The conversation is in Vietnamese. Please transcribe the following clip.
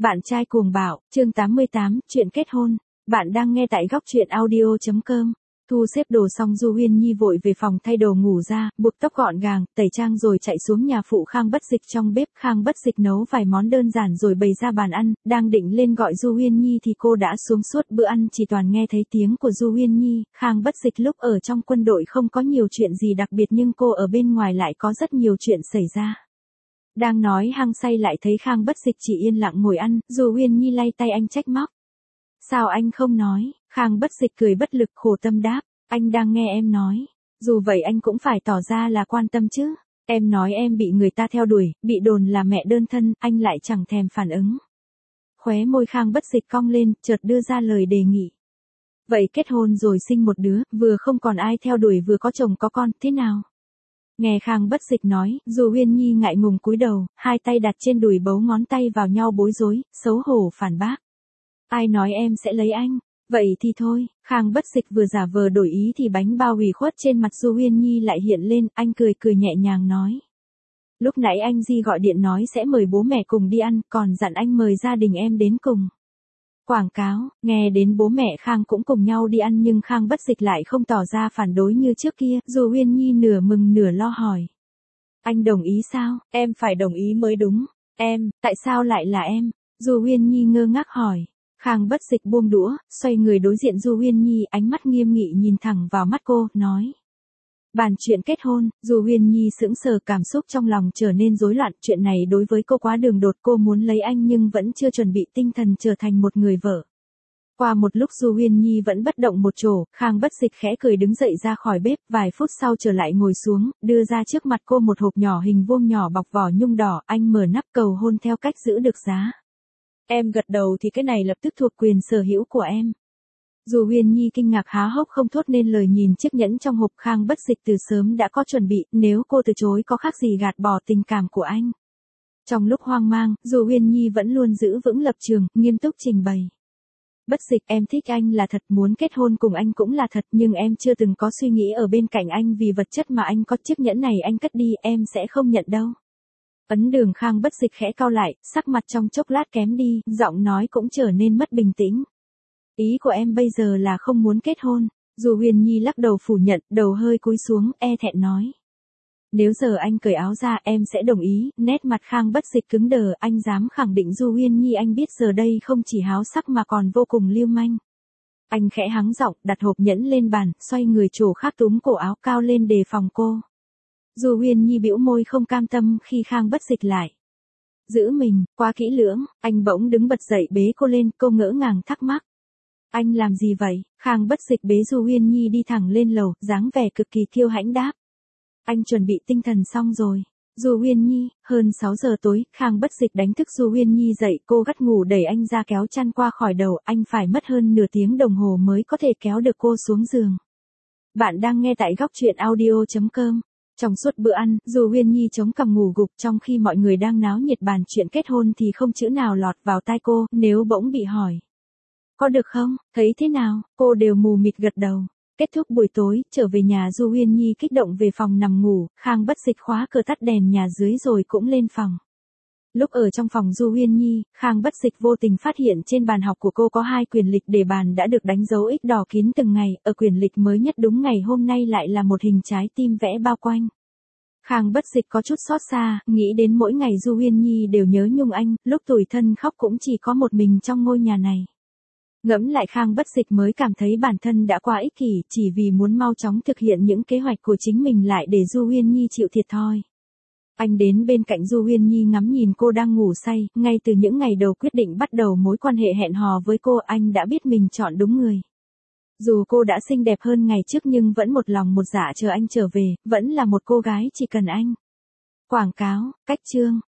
Bạn trai cuồng bạo, chương 88, chuyện kết hôn. Bạn đang nghe tại góc truyện audio.com. Thu xếp đồ xong Du Huyên Nhi vội về phòng thay đồ ngủ ra, buộc tóc gọn gàng, tẩy trang rồi chạy xuống nhà phụ Khang Bất Dịch trong bếp. Khang Bất Dịch nấu vài món đơn giản rồi bày ra bàn ăn, đang định lên gọi Du Huyên Nhi thì cô đã xuống. Suốt bữa ăn chỉ toàn nghe thấy tiếng của Du Huyên Nhi. Khang Bất Dịch lúc ở trong quân đội không có nhiều chuyện gì đặc biệt nhưng cô ở bên ngoài lại có rất nhiều chuyện xảy ra. Đang nói hăng say lại thấy Khang Bất Dịch chỉ yên lặng ngồi ăn, Du Huyên Nhi lay tay anh trách móc. Sao anh không nói? Khang Bất Dịch cười bất lực khổ tâm đáp, anh đang nghe em nói. Dù vậy anh cũng phải tỏ ra là quan tâm chứ. Em nói em bị người ta theo đuổi, bị đồn là mẹ đơn thân, anh lại chẳng thèm phản ứng. Khóe môi Khang Bất Dịch cong lên, chợt đưa ra lời đề nghị. Vậy kết hôn rồi sinh một đứa, vừa không còn ai theo đuổi vừa có chồng có con, thế nào? Nghe Khang Bất Dịch nói, Du Huyên Nhi ngại ngùng cúi đầu, hai tay đặt trên đùi bấu ngón tay vào nhau bối rối, xấu hổ phản bác. Ai nói em sẽ lấy anh? Vậy thì thôi. Khang Bất Dịch vừa giả vờ đổi ý thì bánh bao ủy khuất trên mặt Du Huyên Nhi lại hiện lên, anh cười cười nhẹ nhàng nói. Lúc nãy anh Di gọi điện nói sẽ mời bố mẹ cùng đi ăn, còn dặn anh mời gia đình em đến cùng. Quảng cáo, nghe đến bố mẹ Khang cũng cùng nhau đi ăn nhưng Khang Bất Dịch lại không tỏ ra phản đối như trước kia, Du Huyên Nhi nửa mừng nửa lo hỏi. Anh đồng ý sao? Em phải đồng ý mới đúng. Em, tại sao lại là em? Du Huyên Nhi ngơ ngác hỏi. Khang Bất Dịch buông đũa, xoay người đối diện Du Huyên Nhi, ánh mắt nghiêm nghị nhìn thẳng vào mắt cô, nói. Bàn chuyện kết hôn, Du Huyên Nhi sững sờ, cảm xúc trong lòng trở nên rối loạn, chuyện này đối với cô quá đường đột, cô muốn lấy anh nhưng vẫn chưa chuẩn bị tinh thần trở thành một người vợ. Qua một lúc Du Huyên Nhi vẫn bất động một chỗ, Khang Bất Dịch khẽ cười đứng dậy ra khỏi bếp, vài phút sau trở lại ngồi xuống, đưa ra trước mặt cô một hộp nhỏ hình vuông nhỏ bọc vỏ nhung đỏ, anh mở nắp cầu hôn theo cách giữ được giá. Em gật đầu thì cái này lập tức thuộc quyền sở hữu của em. Du Huyên Nhi kinh ngạc há hốc không thốt nên lời, nhìn chiếc nhẫn trong hộp. Khang Bất Dịch từ sớm đã có chuẩn bị, nếu cô từ chối có khác gì gạt bỏ tình cảm của anh. Trong lúc hoang mang, Du Huyên Nhi vẫn luôn giữ vững lập trường, nghiêm túc trình bày. Bất Dịch, em thích anh là thật, muốn kết hôn cùng anh cũng là thật, nhưng em chưa từng có suy nghĩ ở bên cạnh anh vì vật chất mà anh có. Chiếc nhẫn này anh cất đi, em sẽ không nhận đâu. Ấn Đường. Khang Bất Dịch khẽ cau lại, sắc mặt trong chốc lát kém đi, giọng nói cũng trở nên mất bình tĩnh. Ý của em bây giờ là không muốn kết hôn. Du Huyên Nhi lắc đầu phủ nhận, đầu hơi cúi xuống, e thẹn nói. Nếu giờ anh cởi áo ra em sẽ đồng ý. Nét mặt Khang Bất Dịch cứng đờ, anh dám khẳng định Du Huyên Nhi anh biết giờ đây không chỉ háo sắc mà còn vô cùng lưu manh. Anh khẽ hắng giọng, đặt hộp nhẫn lên bàn, xoay người chỗ khác túm cổ áo cao lên đề phòng cô. Du Huyên Nhi bĩu môi không cam tâm khi Khang Bất Dịch lại giữ mình, quá kỹ lưỡng. Anh bỗng đứng bật dậy bế cô lên, cô ngỡ ngàng thắc mắc. Anh làm gì vậy? Khang Bất Dịch bế Du Huyên Nhi đi thẳng lên lầu, dáng vẻ cực kỳ kiêu hãnh đáp. Anh chuẩn bị tinh thần xong rồi. Du Huyên Nhi, hơn 6 giờ tối, Khang Bất Dịch đánh thức Du Huyên Nhi dậy, cô gắt ngủ đẩy anh ra kéo chăn qua khỏi đầu, anh phải mất hơn nửa tiếng đồng hồ mới có thể kéo được cô xuống giường. Bạn đang nghe tại góc truyện audio.com. Trong suốt bữa ăn, Du Huyên Nhi chống cằm ngủ gục, trong khi mọi người đang náo nhiệt bàn chuyện kết hôn thì không chữ nào lọt vào tai cô, nếu bỗng bị hỏi. Có được không? Thấy thế nào? Cô đều mù mịt gật đầu. Kết thúc buổi tối, trở về nhà Du Huyên Nhi kích động về phòng nằm ngủ, Khang Bất Dịch khóa cửa tắt đèn nhà dưới rồi cũng lên phòng. Lúc ở trong phòng Du Huyên Nhi, Khang Bất Dịch vô tình phát hiện trên bàn học của cô có 2 quyển lịch đề bàn đã được đánh dấu X đỏ kín từng ngày, ở quyển lịch mới nhất đúng ngày hôm nay lại là một hình trái tim vẽ bao quanh. Khang Bất Dịch có chút xót xa, nghĩ đến mỗi ngày Du Huyên Nhi đều nhớ nhung anh, lúc tủi thân khóc cũng chỉ có một mình trong ngôi nhà này. Ngẫm lại Khang Bất Dịch mới cảm thấy bản thân đã quá ích kỷ, chỉ vì muốn mau chóng thực hiện những kế hoạch của chính mình lại để Du Huyên Nhi chịu thiệt thòi. Anh đến bên cạnh Du Huyên Nhi ngắm nhìn cô đang ngủ say, ngay từ những ngày đầu quyết định bắt đầu mối quan hệ hẹn hò với cô, anh đã biết mình chọn đúng người. Dù cô đã xinh đẹp hơn ngày trước nhưng vẫn một lòng một dạ chờ anh trở về, vẫn là một cô gái chỉ cần anh. Quảng cáo, cách chương.